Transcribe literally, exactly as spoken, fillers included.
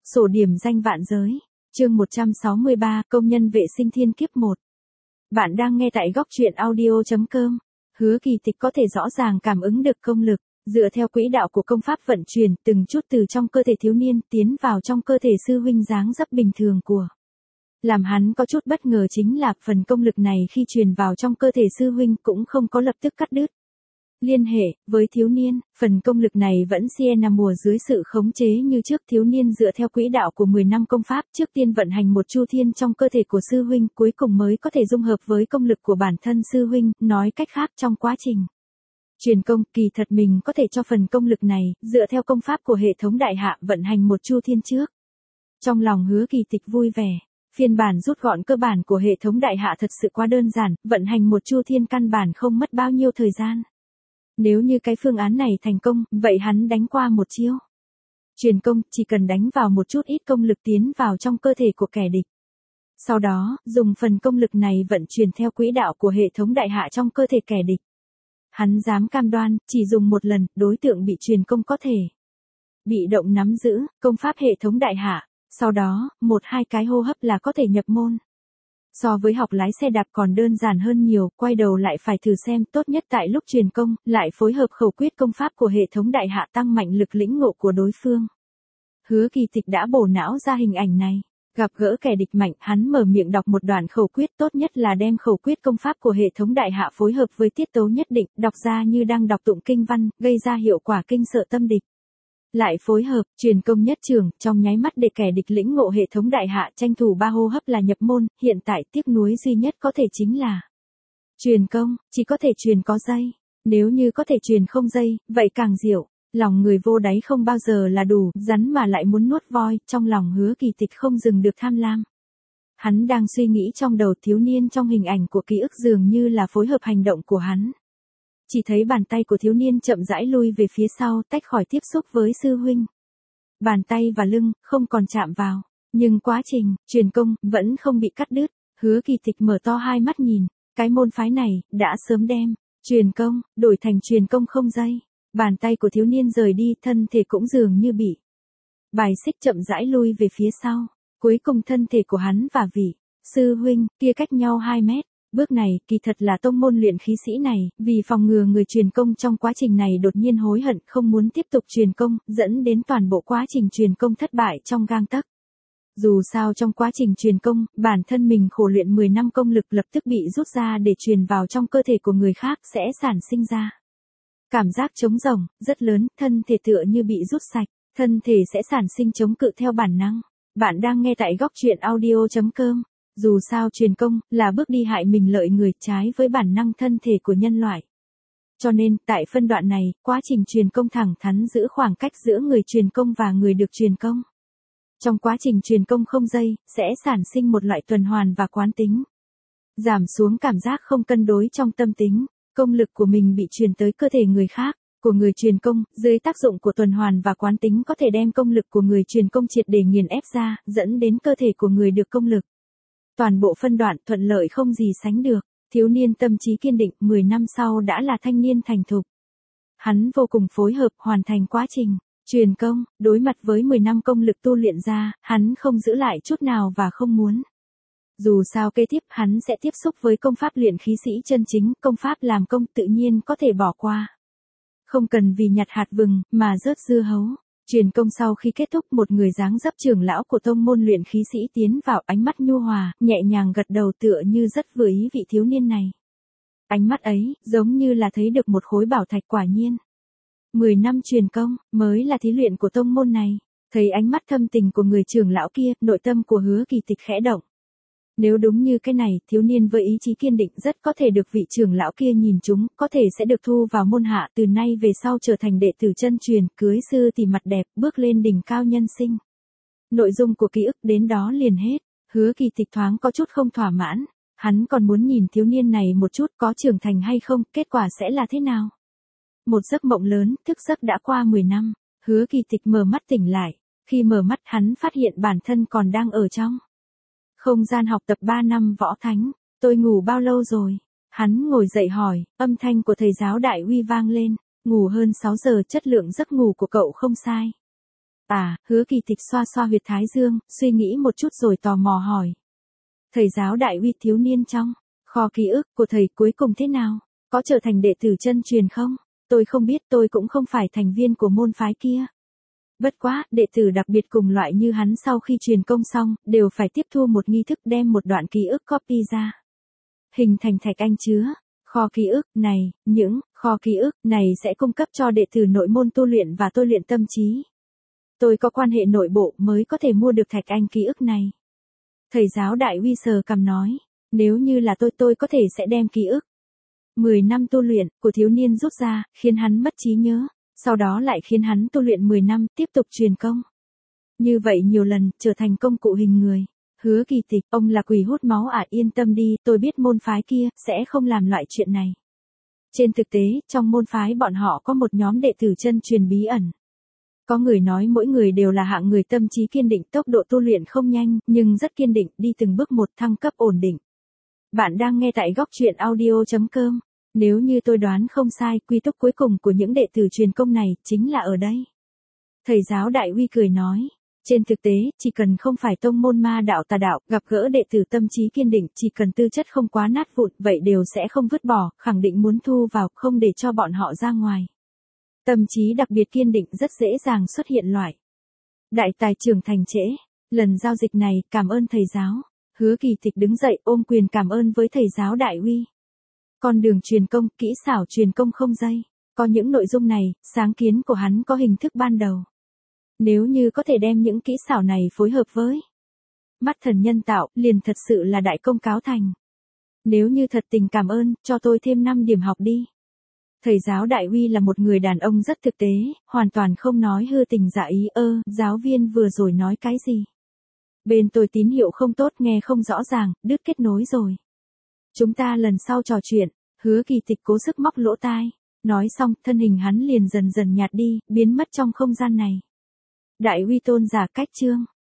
Sổ điểm danh vạn giới. Chương một trăm sáu mươi ba, công nhân vệ sinh thiên kiếp một. Bạn đang nghe tại góc truyện audio chấm com. Hứa Kỳ Tịch có thể rõ ràng cảm ứng được công lực, dựa theo quỹ đạo của công pháp vận chuyển từng chút từ trong cơ thể thiếu niên tiến vào trong cơ thể sư huynh dáng dấp bình thường của. Làm hắn có chút bất ngờ chính là phần công lực này khi truyền vào trong cơ thể sư huynh cũng không có lập tức cắt đứt. Liên hệ với thiếu niên, phần công lực này vẫn siêng mùa dưới sự khống chế như trước. Thiếu niên dựa theo quỹ đạo của mười năm công pháp trước tiên vận hành một chu thiên trong cơ thể của sư huynh, cuối cùng mới có thể dung hợp với công lực của bản thân sư huynh. Nói cách khác, trong quá trình truyền công, kỳ thật mình có thể cho phần công lực này dựa theo công pháp của hệ thống đại hạ vận hành một chu thiên trước. Trong lòng Hứa Kỳ Tịch vui vẻ. Phiên bản rút gọn cơ bản của hệ thống đại hạ thật sự quá đơn giản, vận hành một chu thiên căn bản không mất bao nhiêu thời gian. Nếu như cái phương án này thành công, vậy hắn đánh qua một chiêu. Truyền công, chỉ cần đánh vào một chút ít công lực tiến vào trong cơ thể của kẻ địch. Sau đó, dùng phần công lực này vận chuyển theo quỹ đạo của hệ thống đại hạ trong cơ thể kẻ địch. Hắn dám cam đoan, chỉ dùng một lần, đối tượng bị truyền công có thể bị động nắm giữ công pháp hệ thống đại hạ, sau đó, một hai cái hô hấp là có thể nhập môn. So với học lái xe đạp còn đơn giản hơn nhiều, quay đầu lại phải thử xem, tốt nhất tại lúc truyền công, lại phối hợp khẩu quyết công pháp của hệ thống đại hạ tăng mạnh lực lĩnh ngộ của đối phương. Hứa Kỳ Tịch đã bổ não ra hình ảnh này. Gặp gỡ kẻ địch mạnh, hắn mở miệng đọc một đoạn khẩu quyết, tốt nhất là đem khẩu quyết công pháp của hệ thống đại hạ phối hợp với tiết tấu nhất định, đọc ra như đang đọc tụng kinh văn, gây ra hiệu quả kinh sợ tâm địch. Lại phối hợp, truyền công nhất trường, trong nháy mắt để kẻ địch lĩnh ngộ hệ thống đại hạ, tranh thủ ba hô hấp là nhập môn. Hiện tại tiếc nuối duy nhất có thể chính là truyền công, chỉ có thể truyền có dây. Nếu như có thể truyền không dây, vậy càng diệu. Lòng người vô đáy không bao giờ là đủ, rắn mà lại muốn nuốt voi. Trong lòng Hứa Kỳ Tịch không dừng được tham lam. Hắn đang suy nghĩ trong đầu thiếu niên trong hình ảnh của ký ức dường như là phối hợp hành động của hắn. Chỉ thấy bàn tay của thiếu niên chậm rãi lui về phía sau, tách khỏi tiếp xúc với sư huynh. Bàn tay và lưng, không còn chạm vào. Nhưng quá trình, truyền công, vẫn không bị cắt đứt. Hứa Kỳ Tịch mở to hai mắt nhìn. Cái môn phái này, đã sớm đem truyền công, đổi thành truyền công không dây. Bàn tay của thiếu niên rời đi, thân thể cũng dường như bị bài xích chậm rãi lui về phía sau. Cuối cùng thân thể của hắn và vị sư huynh kia cách nhau hai mét. Bước này, kỳ thật là tông môn luyện khí sĩ này, vì phòng ngừa người truyền công trong quá trình này đột nhiên hối hận không muốn tiếp tục truyền công, dẫn đến toàn bộ quá trình truyền công thất bại trong gang tấc. Dù sao trong quá trình truyền công, bản thân mình khổ luyện mười năm công lực lập tức bị rút ra để truyền vào trong cơ thể của người khác sẽ sản sinh ra cảm giác trống rỗng, rất lớn, thân thể tựa như bị rút sạch, thân thể sẽ sản sinh chống cự theo bản năng. Bạn đang nghe tại góc truyện audio chấm com. Dù sao truyền công, là bước đi hại mình lợi người, trái với bản năng thân thể của nhân loại. Cho nên, tại phân đoạn này, quá trình truyền công thẳng thắn giữ khoảng cách giữa người truyền công và người được truyền công. Trong quá trình truyền công không dây, sẽ sản sinh một loại tuần hoàn và quán tính. Giảm xuống cảm giác không cân đối trong tâm tính, công lực của mình bị truyền tới cơ thể người khác, của người truyền công, dưới tác dụng của tuần hoàn và quán tính có thể đem công lực của người truyền công triệt để nghiền ép ra, dẫn đến cơ thể của người được công lực. Toàn bộ phân đoạn thuận lợi không gì sánh được, thiếu niên tâm trí kiên định, mười năm sau đã là thanh niên thành thục. Hắn vô cùng phối hợp hoàn thành quá trình truyền công, đối mặt với mười năm công lực tu luyện ra, hắn không giữ lại chút nào và không muốn. Dù sao kế tiếp hắn sẽ tiếp xúc với công pháp luyện khí sĩ chân chính, công pháp làm công tự nhiên có thể bỏ qua. Không cần vì nhặt hạt vừng mà rớt dưa hấu. Truyền công sau khi kết thúc, một người dáng dấp trưởng lão của tông môn luyện khí sĩ tiến vào, ánh mắt nhu hòa, nhẹ nhàng gật đầu tựa như rất vừa ý vị thiếu niên này. Ánh mắt ấy, giống như là thấy được một khối bảo thạch quả nhiên. Mười năm truyền công, mới là thí luyện của tông môn này. Thấy ánh mắt thâm tình của người trưởng lão kia, nội tâm của Hứa Kỳ Tịch khẽ động. Nếu đúng như cái này, thiếu niên với ý chí kiên định rất có thể được vị trưởng lão kia nhìn chúng, có thể sẽ được thu vào môn hạ, từ nay về sau trở thành đệ tử chân truyền, cưới sư tỷ mặt đẹp, bước lên đỉnh cao nhân sinh. Nội dung của ký ức đến đó liền hết. Hứa Kỳ Tịch thoáng có chút không thỏa mãn. Hắn còn muốn nhìn thiếu niên này một chút, có trưởng thành hay không, kết quả sẽ là thế nào. Một giấc mộng lớn, thức giấc đã qua mười năm. Hứa Kỳ Tịch mở mắt tỉnh lại. Khi mở mắt hắn phát hiện bản thân còn đang ở trong không gian học tập ba năm võ thánh. Tôi ngủ bao lâu rồi? Hắn ngồi dậy hỏi, âm thanh của thầy giáo đại uy vang lên. Ngủ hơn sáu giờ, chất lượng giấc ngủ của cậu không sai. À, Hứa Kỳ Tịch xoa xoa huyệt thái dương, suy nghĩ một chút rồi tò mò hỏi. Thầy giáo Đại Uy, thiếu niên trong kho ký ức của thầy cuối cùng thế nào? Có trở thành đệ tử chân truyền không? Tôi không biết, tôi cũng không phải thành viên của môn phái kia. Bất quá, đệ tử đặc biệt cùng loại như hắn sau khi truyền công xong, đều phải tiếp thu một nghi thức đem một đoạn ký ức copy ra. Hình thành thạch anh chứa. Kho ký ức này, những kho ký ức này sẽ cung cấp cho đệ tử nội môn tu luyện và tôi luyện tâm trí. Tôi có quan hệ nội bộ mới có thể mua được thạch anh ký ức này. Thầy giáo Đại Uy sờ cằm nói, nếu như là tôi tôi có thể sẽ đem ký ức mười năm tu luyện của thiếu niên rút ra, khiến hắn mất trí nhớ, sau đó lại khiến hắn tu luyện mười năm tiếp tục truyền công. Như vậy nhiều lần, trở thành công cụ hình người. Hứa Kỳ Tịch, ông là quỷ hút máu à, yên tâm đi, tôi biết môn phái kia sẽ không làm loại chuyện này. Trên thực tế, trong môn phái bọn họ có một nhóm đệ tử chân truyền bí ẩn. Có người nói mỗi người đều là hạng người tâm trí kiên định, tốc độ tu luyện không nhanh, nhưng rất kiên định, đi từng bước một thăng cấp ổn định. Bạn đang nghe tại góc truyện audio chấm com. Nếu như tôi đoán không sai, quy túc cuối cùng của những đệ tử truyền công này chính là ở đây. Thầy giáo Đại Uy cười nói. Trên thực tế, chỉ cần không phải tông môn ma đạo tà đạo, gặp gỡ đệ tử tâm trí kiên định, chỉ cần tư chất không quá nát vụn, vậy đều sẽ không vứt bỏ, khẳng định muốn thu vào, không để cho bọn họ ra ngoài. Tâm trí đặc biệt kiên định rất dễ dàng xuất hiện loại đại tài trưởng thành trễ. Lần giao dịch này, cảm ơn thầy giáo. Hứa Kỳ Tịch đứng dậy ôm quyền cảm ơn với thầy giáo Đại Uy. Con đường truyền công, kỹ xảo truyền công không dây. Có những nội dung này, sáng kiến của hắn có hình thức ban đầu. Nếu như có thể đem những kỹ xảo này phối hợp với mắt thần nhân tạo, liền thật sự là đại công cáo thành. Nếu như thật tình cảm ơn, cho tôi thêm năm điểm học đi. Thầy giáo Đại Uy là một người đàn ông rất thực tế, hoàn toàn không nói hư tình giả ý. Ơ, giáo viên vừa rồi nói cái gì? Bên tôi tín hiệu không tốt, nghe không rõ ràng, đứt kết nối rồi. Chúng ta lần sau trò chuyện. Hứa Kỳ Tịch cố sức móc lỗ tai. Nói xong, thân hình hắn liền dần dần nhạt đi, biến mất trong không gian này. Đại Uy tôn giả cách chương.